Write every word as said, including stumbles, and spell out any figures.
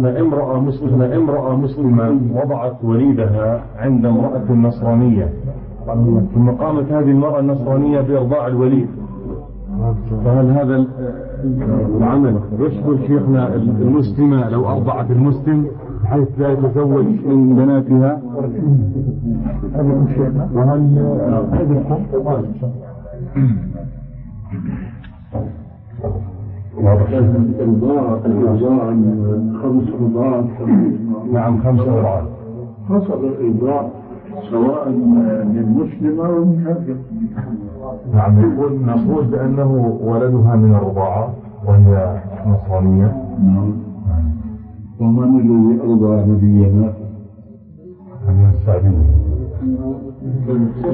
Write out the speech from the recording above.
امرأة مسلمة امرأة مسلمة وضعت وليدها عند امرأة نصرانية، ثم قامت هذه المرأة النصرانية بإرضاع الوليد، فهل هذا العمل يشمل شيخنا المسلمة لو أرضعت المسلم حيث لا يتزوج من بناتها؟ وهل هذا الإرضاع الإرضاع خمس رضاعات؟ نعم خمس رضاعات. حصل الإرضاع سواء للمسلمة أو من هذا. نعم يقول نقول بأنه ولدها من الرضاعة وهي نصرانية. نعم. ومن الذي أرضع نبينا؟ من السعدية.